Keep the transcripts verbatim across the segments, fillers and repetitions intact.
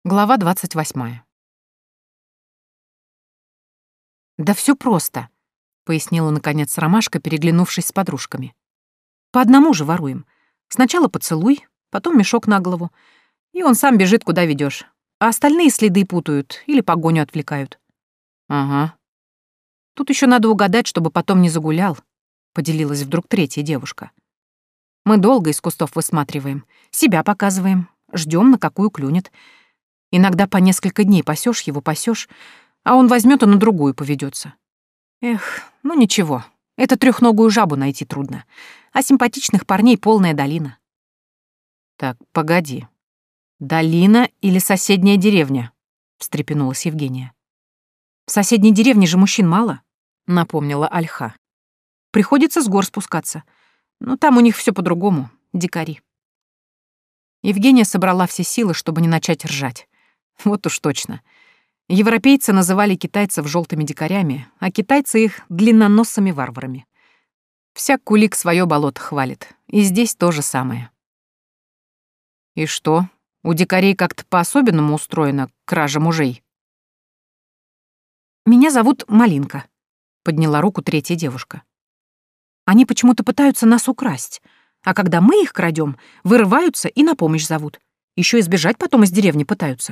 Глава двадцать восьмая. «Да все просто», — пояснила наконец Ромашка, переглянувшись с подружками. «По одному же воруем. Сначала поцелуй, потом мешок на голову, и он сам бежит, куда ведёшь, а остальные следы путают или погоню отвлекают». «Ага. Тут ещё надо угадать, чтобы потом не загулял», — поделилась вдруг третья девушка. «Мы долго из кустов высматриваем, себя показываем, ждём, на какую клюнет. Иногда по несколько дней пасёшь его, пасёшь, а он возьмёт и на другую поведётся. Эх, ну ничего, это трёхногую жабу найти трудно, а симпатичных парней полная долина». «Так, погоди. Долина или соседняя деревня?» — встрепенулась Евгения. «В соседней деревне же мужчин мало», — напомнила Альха. «Приходится с гор спускаться. Но там у них всё по-другому, дикари». Евгения собрала все силы, чтобы не начать ржать. Вот уж точно. Европейцы называли китайцев желтыми дикарями, а китайцы их длинноносыми варварами. Всяк кулик свое болото хвалит, и здесь то же самое. «И что, у дикарей как-то по-особенному устроена кража мужей?» «Меня зовут Малинка», — подняла руку третья девушка. «Они почему-то пытаются нас украсть, а когда мы их крадем, вырываются и на помощь зовут. Еще и сбежать потом из деревни пытаются».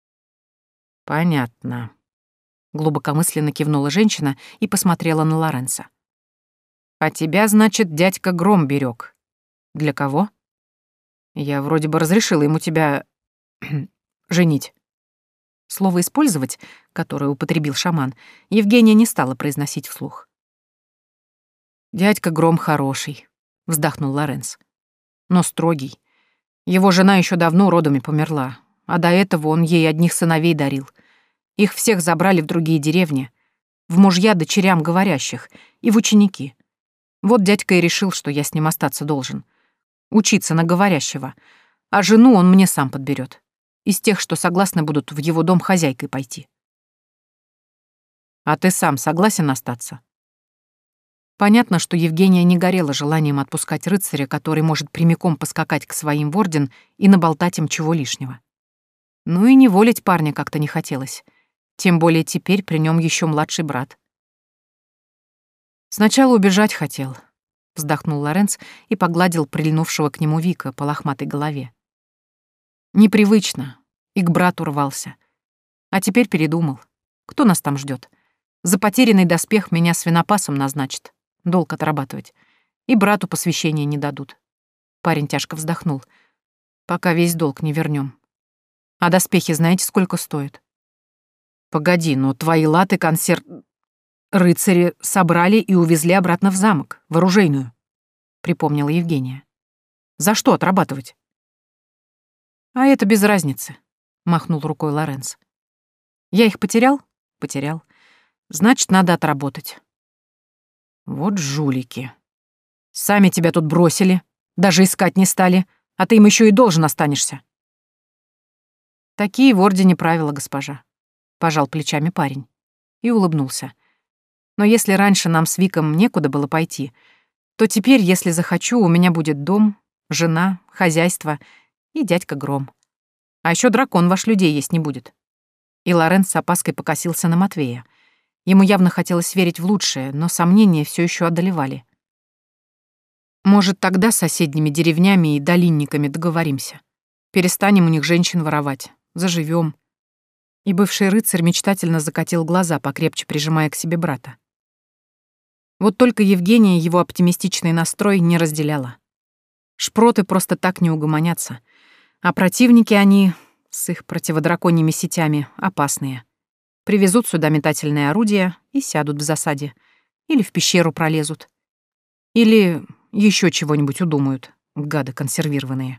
«Понятно», — глубокомысленно кивнула женщина и посмотрела на Лоренцо. «А тебя, значит, дядька Гром берег. Для кого? Я вроде бы разрешила ему тебя женить». Слово «использовать», которое употребил шаман, Евгения не стала произносить вслух. «Дядька Гром хороший», — вздохнул Лоренцо. «Но строгий. Его жена еще давно родами померла, а до этого он ей одних сыновей дарил. Их всех забрали в другие деревни, в мужья дочерям говорящих и в ученики. Вот дядька и решил, что я с ним остаться должен. Учиться на говорящего, а жену он мне сам подберет. Из тех, что согласны будут в его дом хозяйкой пойти». «А ты сам согласен остаться?» Понятно, что Евгения не горела желанием отпускать рыцаря, который может прямиком поскакать к своим в орден и наболтать им чего лишнего. Ну и не волить парня как-то не хотелось. Тем более теперь при нем еще младший брат. «Сначала убежать хотел», — вздохнул Лоренцо и погладил прильнувшего к нему Вика по лохматой голове. «Непривычно, и к брату рвался. А теперь передумал. Кто нас там ждет? За потерянный доспех меня свинопасом назначат, долг отрабатывать, и брату посвящения не дадут». Парень тяжко вздохнул. «Пока весь долг не вернем. А доспехи знаете, сколько стоят?» «Погоди, но твои латы консерв... рыцари собрали и увезли обратно в замок, в оружейную», — припомнила Евгения. «За что отрабатывать?» «А это без разницы», — махнул рукой Лоренцо. «Я их потерял? Потерял. Значит, надо отработать». «Вот жулики. Сами тебя тут бросили, даже искать не стали, а ты им еще и должен останешься». «Такие в ордене правила, госпожа», — пожал плечами парень и улыбнулся. «Но если раньше нам с Виком некуда было пойти, то теперь, если захочу, у меня будет дом, жена, хозяйство и дядька Гром. А еще дракон ваш людей есть не будет». И Лоренцо с опаской покосился на Матвея. Ему явно хотелось верить в лучшее, но сомнения все еще одолевали. «Может, тогда с соседними деревнями и долинниками договоримся. Перестанем у них женщин воровать, заживем». И бывший рыцарь мечтательно закатил глаза, покрепче прижимая к себе брата. Вот только Евгения его оптимистичный настрой не разделяла. Шпроты просто так не угомонятся, а противники они, с их противодраконьими сетями, опасные. Привезут сюда метательные орудия и сядут в засаде. Или в пещеру пролезут. Или еще чего-нибудь удумают, гады консервированные.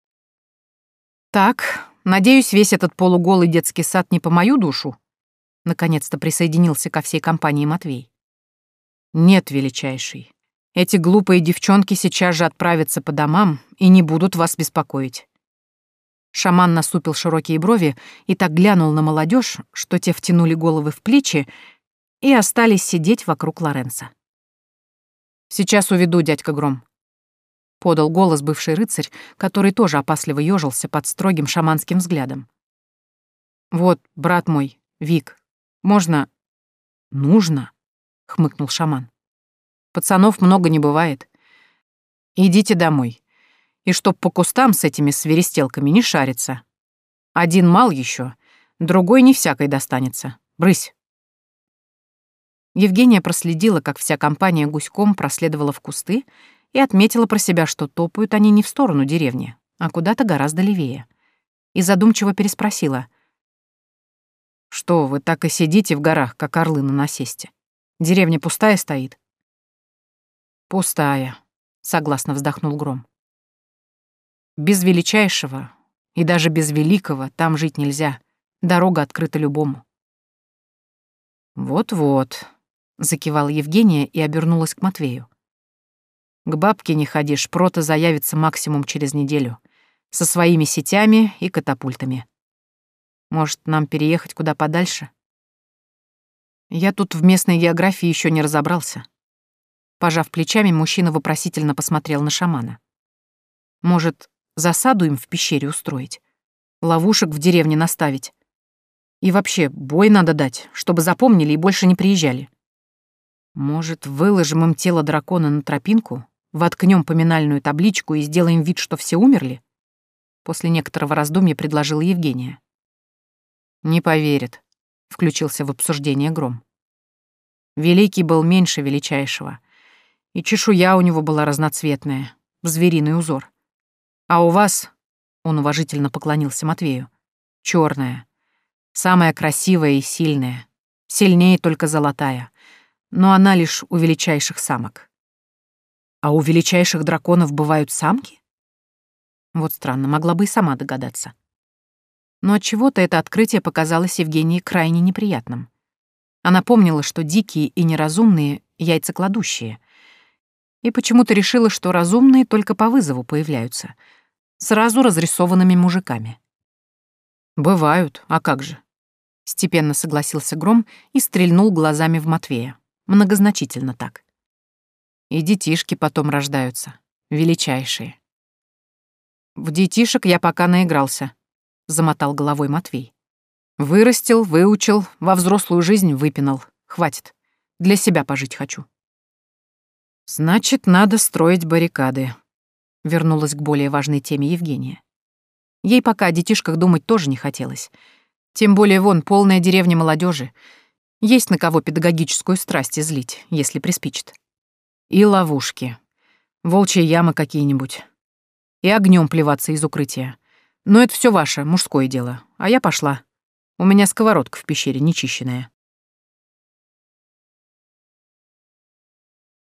«Так, надеюсь, весь этот полуголый детский сад не по мою душу?» Наконец-то присоединился ко всей компании Матвей. «Нет, величайший. Эти глупые девчонки сейчас же отправятся по домам и не будут вас беспокоить». Шаман насупил широкие брови и так глянул на молодежь, что те втянули головы в плечи и остались сидеть вокруг Лоренцо. «Сейчас уведу, дядька Гром», — подал голос бывший рыцарь, который тоже опасливо ёжился под строгим шаманским взглядом. Вот, брат мой, Вик, можно... Нужно, хмыкнул шаман. Пацанов много не бывает. Идите домой. И чтоб по кустам с этими свиристелками не шариться. Один мал еще, другой не всякой достанется. Брысь. Евгения проследила, как вся компания гуськом проследовала в кусты и отметила про себя, что топают они не в сторону деревни, а куда-то гораздо левее. И задумчиво переспросила. «Что, вы так и сидите в горах, как орлы на насесте? Деревня пустая стоит?» «Пустая», — согласно вздохнул Гром. «Без величайшего и даже без великого там жить нельзя. Дорога открыта любому». «Вот-вот», — закивала Евгения и обернулась к Матвею. «К бабке не ходи, шпрота заявится максимум через неделю, со своими сетями и катапультами. Может, нам переехать куда подальше? Я тут в местной географии еще не разобрался». Пожав плечами, мужчина вопросительно посмотрел на шамана. «Может, засаду им в пещере устроить? Ловушек в деревне наставить? И вообще, бой надо дать, чтобы запомнили и больше не приезжали. Может, выложим им тело дракона на тропинку, воткнем поминальную табличку и сделаем вид, что все умерли?» После некоторого раздумья предложила Евгения. «Не поверит», — включился в обсуждение Гром. «Великий был меньше величайшего, и чешуя у него была разноцветная, в звериный узор. А у вас, — он уважительно поклонился Матвею, — черная, самая красивая и сильная, сильнее только золотая, но она лишь у величайших самок». «А у величайших драконов бывают самки?» Вот странно, могла бы и сама догадаться. Но отчего-то это открытие показалось Евгении крайне неприятным. Она помнила, что дикие и неразумные — яйцекладущие, и почему-то решила, что разумные только по вызову появляются, сразу разрисованными мужиками. «Бывают, а как же?» — степенно согласился Гром и стрельнул глазами в Матвея, многозначительно так. «И детишки потом рождаются, величайшие». «В детишек я пока наигрался», — замотал головой Матвей. «Вырастил, выучил, во взрослую жизнь выпинал. Хватит. Для себя пожить хочу». «Значит, надо строить баррикады», — вернулась к более важной теме Евгения. Ей пока о детишках думать тоже не хотелось. Тем более вон полная деревня молодежи. Есть на кого педагогическую страсть излить, если приспичит. И ловушки. Волчьи ямы какие-нибудь. И огнем плеваться из укрытия. Но это все ваше, мужское дело. А я пошла. У меня сковородка в пещере нечищенная.